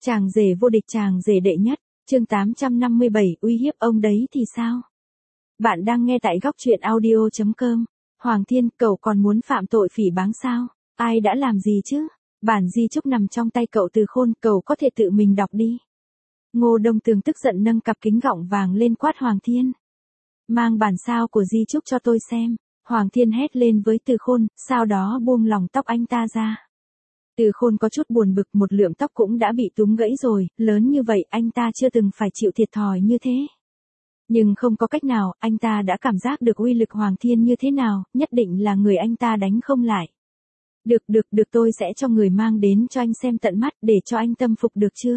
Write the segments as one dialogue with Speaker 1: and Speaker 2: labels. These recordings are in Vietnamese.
Speaker 1: Chàng rể vô địch, chàng rể đệ nhất, chương 857, uy hiếp ông đấy thì sao? Bạn đang nghe tại góc truyện audio.com. Hoàng Thiên, cậu còn muốn phạm tội phỉ báng sao? Ai đã làm gì chứ? Bản di chúc nằm trong tay cậu Từ Khôn, cậu có thể tự mình đọc đi. Ngô Đông Tường tức giận nâng cặp kính gọng vàng lên quát Hoàng Thiên. Mang bản sao của di chúc cho tôi xem. Hoàng Thiên hét lên với Từ Khôn, sau đó buông lỏng tóc anh ta ra. Từ Khôn có chút buồn bực, một lượm tóc cũng đã bị túm gãy rồi, lớn như vậy anh ta chưa từng phải chịu thiệt thòi như thế. Nhưng không có cách nào, anh ta đã cảm giác được uy lực Hoàng Thiên như thế nào, nhất định là người anh ta đánh không lại. Được, tôi sẽ cho người mang đến cho anh xem tận mắt để cho anh tâm phục được chưa?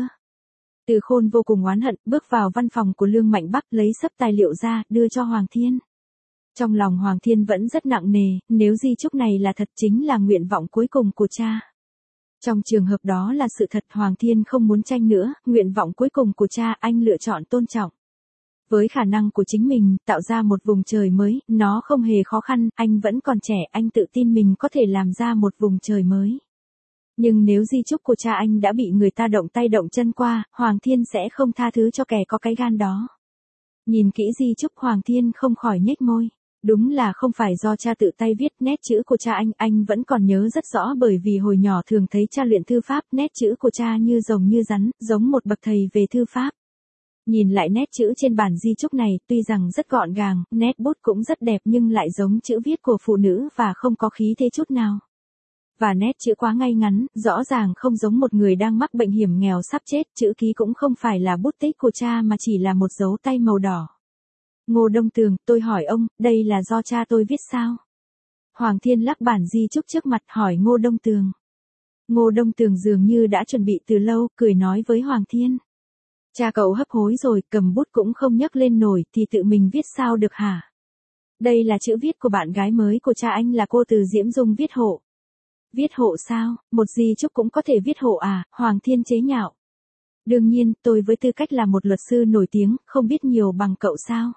Speaker 1: Từ Khôn vô cùng oán hận, bước vào văn phòng của Lương Mạnh Bắc lấy sấp tài liệu ra, đưa cho Hoàng Thiên. Trong lòng Hoàng Thiên vẫn rất nặng nề, nếu di chúc này là thật chính là nguyện vọng cuối cùng của cha. Trong trường hợp đó là sự thật, Hoàng Thiên không muốn tranh nữa, nguyện vọng cuối cùng của cha anh lựa chọn tôn trọng. Với khả năng của chính mình, tạo ra một vùng trời mới, nó không hề khó khăn, anh vẫn còn trẻ, anh tự tin mình có thể làm ra một vùng trời mới. Nhưng nếu di chúc của cha anh đã bị người ta động tay động chân qua, Hoàng Thiên sẽ không tha thứ cho kẻ có cái gan đó. Nhìn kỹ di chúc, Hoàng Thiên không khỏi nhếch môi. Đúng là không phải do cha tự tay viết, nét chữ của cha anh vẫn còn nhớ rất rõ, bởi vì hồi nhỏ thường thấy cha luyện thư pháp, nét chữ của cha như rồng như rắn, giống một bậc thầy về thư pháp. Nhìn lại nét chữ trên bản di chúc này, tuy rằng rất gọn gàng, nét bút cũng rất đẹp nhưng lại giống chữ viết của phụ nữ và không có khí thế chút nào. Và nét chữ quá ngay ngắn, rõ ràng không giống một người đang mắc bệnh hiểm nghèo sắp chết, chữ ký cũng không phải là bút tích của cha mà chỉ là một dấu tay màu đỏ. Ngô Đông Tường, tôi hỏi ông, đây là do cha tôi viết sao? Hoàng Thiên lắc bản di chúc trước mặt hỏi Ngô Đông Tường. Ngô Đông Tường dường như đã chuẩn bị từ lâu, cười nói với Hoàng Thiên. Cha cậu hấp hối rồi, cầm bút cũng không nhấc lên nổi thì tự mình viết sao được hả? Đây là chữ viết của bạn gái mới của cha anh, là cô Từ Diễm Dung viết hộ. Viết hộ sao? Một di chúc cũng có thể viết hộ à? Hoàng Thiên chế nhạo. Đương nhiên, tôi với tư cách là một luật sư nổi tiếng, không biết nhiều bằng cậu sao?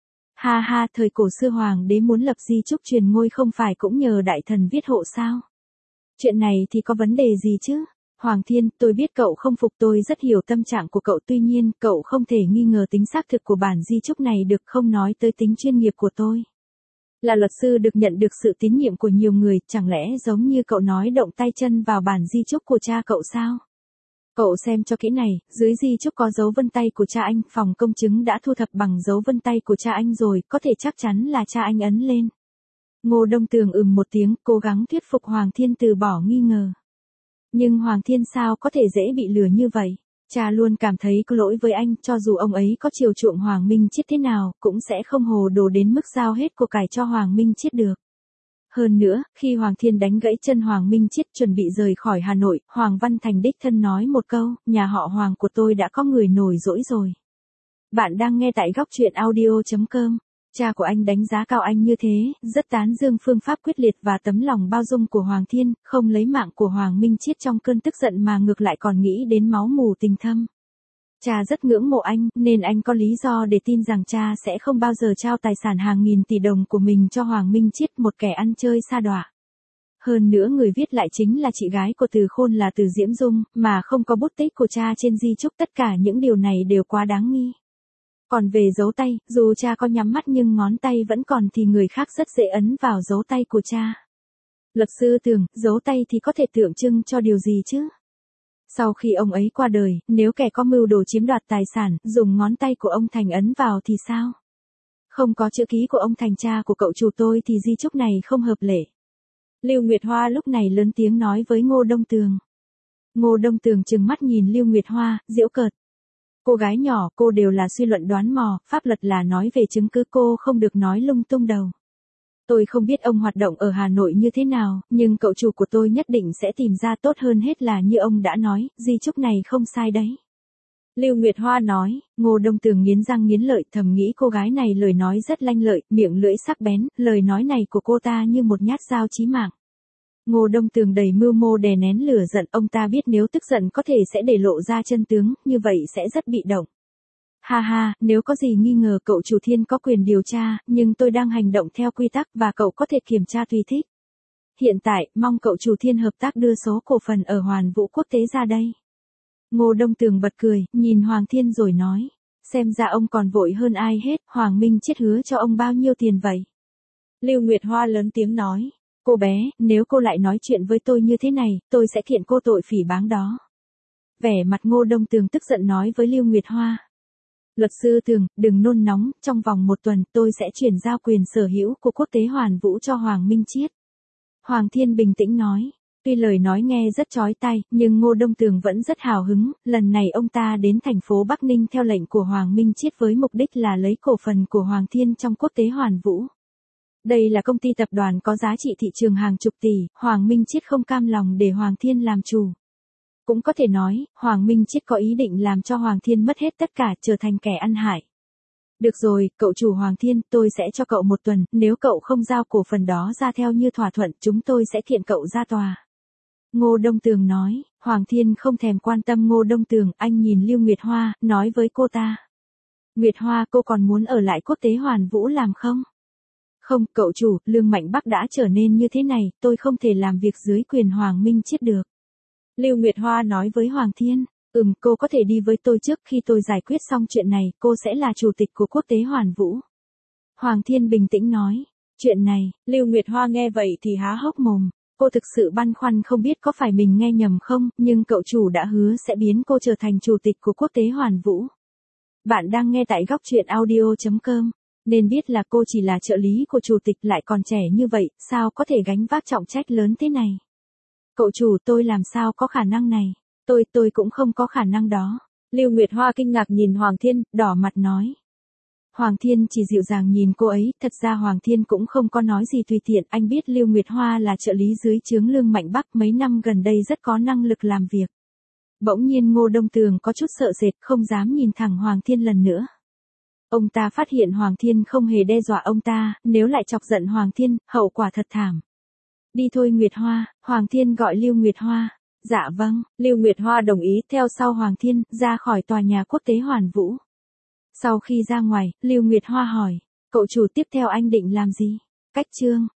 Speaker 1: Ha ha, thời cổ xưa hoàng đế muốn lập di chúc truyền ngôi không phải cũng nhờ đại thần viết hộ sao? Chuyện này thì có vấn đề gì chứ? Hoàng Thiên, tôi biết cậu không phục, tôi rất hiểu tâm trạng của cậu, tuy nhiên, cậu không thể nghi ngờ tính xác thực của bản di chúc này được, không nói tới tính chuyên nghiệp của tôi. Là luật sư được nhận được sự tín nhiệm của nhiều người, chẳng lẽ giống như cậu nói động tay chân vào bản di chúc của cha cậu sao? Cậu xem cho kỹ này, dưới di chúc có dấu vân tay của cha anh, phòng công chứng đã thu thập bằng dấu vân tay của cha anh rồi, có thể chắc chắn là cha anh ấn lên. Ngô Đông Tường một tiếng, cố gắng thuyết phục Hoàng Thiên từ bỏ nghi ngờ. Nhưng Hoàng Thiên sao có thể dễ bị lừa như vậy? Cha luôn cảm thấy có lỗi với anh, cho dù ông ấy có chiều chuộng Hoàng Minh Chiết thế nào, cũng sẽ không hồ đồ đến mức giao hết của cải cho Hoàng Minh Chiết được. Hơn nữa, khi Hoàng Thiên đánh gãy chân Hoàng Minh Chiết chuẩn bị rời khỏi Hà Nội, Hoàng Văn Thành đích thân nói một câu, nhà họ Hoàng của tôi đã có người nổi dỗi rồi. Bạn đang nghe tại góc truyện audio.com. Cha của anh đánh giá cao anh như thế, rất tán dương phương pháp quyết liệt và tấm lòng bao dung của Hoàng Thiên, không lấy mạng của Hoàng Minh Chiết trong cơn tức giận mà ngược lại còn nghĩ đến máu mù tình thâm. Cha rất ngưỡng mộ anh, nên anh có lý do để tin rằng cha sẽ không bao giờ trao tài sản hàng nghìn tỷ đồng của mình cho Hoàng Minh Chiết, một kẻ ăn chơi sa đọa. Hơn nữa người viết lại chính là chị gái của Từ Khôn, là Từ Diễm Dung, mà không có bút tích của cha trên di chúc, tất cả những điều này đều quá đáng nghi. Còn về dấu tay, dù cha có nhắm mắt nhưng ngón tay vẫn còn thì người khác rất dễ ấn vào dấu tay của cha. Luật sư Tường, dấu tay thì có thể tượng trưng cho điều gì chứ? Sau khi ông ấy qua đời, nếu kẻ có mưu đồ chiếm đoạt tài sản, dùng ngón tay của ông Thành ấn vào thì sao? Không có chữ ký của ông Thành, cha của cậu chủ tôi, thì di chúc này không hợp lệ. Lưu Nguyệt Hoa lúc này lớn tiếng nói với Ngô Đông Tường. Ngô Đông Tường trừng mắt nhìn Lưu Nguyệt Hoa, giễu cợt. Cô gái nhỏ, cô đều là suy luận đoán mò, pháp luật là nói về chứng cứ, cô không được nói lung tung đầu. Tôi không biết ông hoạt động ở Hà Nội như thế nào, nhưng cậu chủ của tôi nhất định sẽ tìm ra, tốt hơn hết là như ông đã nói, di chúc này không sai đấy. Lưu Nguyệt Hoa nói. Ngô Đông Tường nghiến răng nghiến lợi, thầm nghĩ cô gái này lời nói rất lanh lợi, miệng lưỡi sắc bén, lời nói này của cô ta như một nhát dao chí mạng. Ngô Đông Tường đầy mưu mô đè nén lửa giận, ông ta biết nếu tức giận có thể sẽ để lộ ra chân tướng, như vậy sẽ rất bị động. Ha ha, nếu có gì nghi ngờ cậu chủ Thiên có quyền điều tra, nhưng tôi đang hành động theo quy tắc và cậu có thể kiểm tra tùy thích. Hiện tại, mong cậu chủ Thiên hợp tác đưa số cổ phần ở Hoàn Vũ Quốc tế ra đây. Ngô Đông Tường bật cười, nhìn Hoàng Thiên rồi nói. Xem ra ông còn vội hơn ai hết, Hoàng Minh Chiết hứa cho ông bao nhiêu tiền vậy? Lưu Nguyệt Hoa lớn tiếng nói. Cô bé, nếu cô lại nói chuyện với tôi như thế này, tôi sẽ kiện cô tội phỉ báng đó. Vẻ mặt Ngô Đông Tường tức giận nói với Lưu Nguyệt Hoa. Luật sư Tường, đừng nôn nóng, trong vòng 1 tuần tôi sẽ chuyển giao quyền sở hữu của Quốc tế Hoàn Vũ cho Hoàng Minh Chiết. Hoàng Thiên bình tĩnh nói. Tuy lời nói nghe rất chói tai, nhưng Ngô Đông Tường vẫn rất hào hứng, lần này ông ta đến thành phố Bắc Ninh theo lệnh của Hoàng Minh Chiết với mục đích là lấy cổ phần của Hoàng Thiên trong Quốc tế Hoàn Vũ. Đây là công ty tập đoàn có giá trị thị trường hàng chục tỷ, Hoàng Minh Chiết không cam lòng để Hoàng Thiên làm chủ. Cũng có thể nói, Hoàng Minh Chiết có ý định làm cho Hoàng Thiên mất hết tất cả, trở thành kẻ ăn hại. Được rồi, cậu chủ Hoàng Thiên, tôi sẽ cho cậu 1 tuần, nếu cậu không giao cổ phần đó ra theo như thỏa thuận, chúng tôi sẽ kiện cậu ra tòa. Ngô Đông Tường nói. Hoàng Thiên không thèm quan tâm Ngô Đông Tường, anh nhìn Lưu Nguyệt Hoa, nói với cô ta. Nguyệt Hoa, cô còn muốn ở lại Quốc tế Hoàn Vũ làm không? Không, cậu chủ, Lương Mạnh Bắc đã trở nên như thế này, tôi không thể làm việc dưới quyền Hoàng Minh Chiết được. Lưu Nguyệt Hoa nói với Hoàng Thiên. Cô có thể đi với tôi trước, khi tôi giải quyết xong chuyện này, cô sẽ là chủ tịch của Quốc tế Hoàn Vũ. Hoàng Thiên bình tĩnh nói. Chuyện này, Lưu Nguyệt Hoa nghe vậy thì há hốc mồm. Cô thực sự băn khoăn không biết có phải mình nghe nhầm không, nhưng cậu chủ đã hứa sẽ biến cô trở thành chủ tịch của Quốc tế Hoàn Vũ. Bạn đang nghe tại góc truyện audio.com, nên biết là cô chỉ là trợ lý của chủ tịch, lại còn trẻ như vậy, sao có thể gánh vác trọng trách lớn thế này. Cậu chủ, tôi làm sao có khả năng này, tôi cũng không có khả năng đó. Lưu Nguyệt Hoa kinh ngạc nhìn Hoàng Thiên, đỏ mặt nói. Hoàng Thiên chỉ dịu dàng nhìn cô ấy, thật ra Hoàng Thiên cũng không có nói gì tùy tiện, anh biết Lưu Nguyệt Hoa là trợ lý dưới trướng Lương Mạnh Bắc, mấy năm gần đây rất có năng lực làm việc. Bỗng nhiên Ngô Đông Tường có chút sợ sệt, không dám nhìn thẳng Hoàng Thiên lần nữa. Ông ta phát hiện Hoàng Thiên không hề đe dọa ông ta, nếu lại chọc giận Hoàng Thiên, hậu quả thật thảm. Đi thôi Nguyệt Hoa, Hoàng Thiên gọi Lưu Nguyệt Hoa. Dạ vâng, Lưu Nguyệt Hoa đồng ý theo sau Hoàng Thiên, ra khỏi tòa nhà Quốc tế Hoàn Vũ. Sau khi ra ngoài, Lưu Nguyệt Hoa hỏi, cậu chủ tiếp theo anh định làm gì? Cách chương.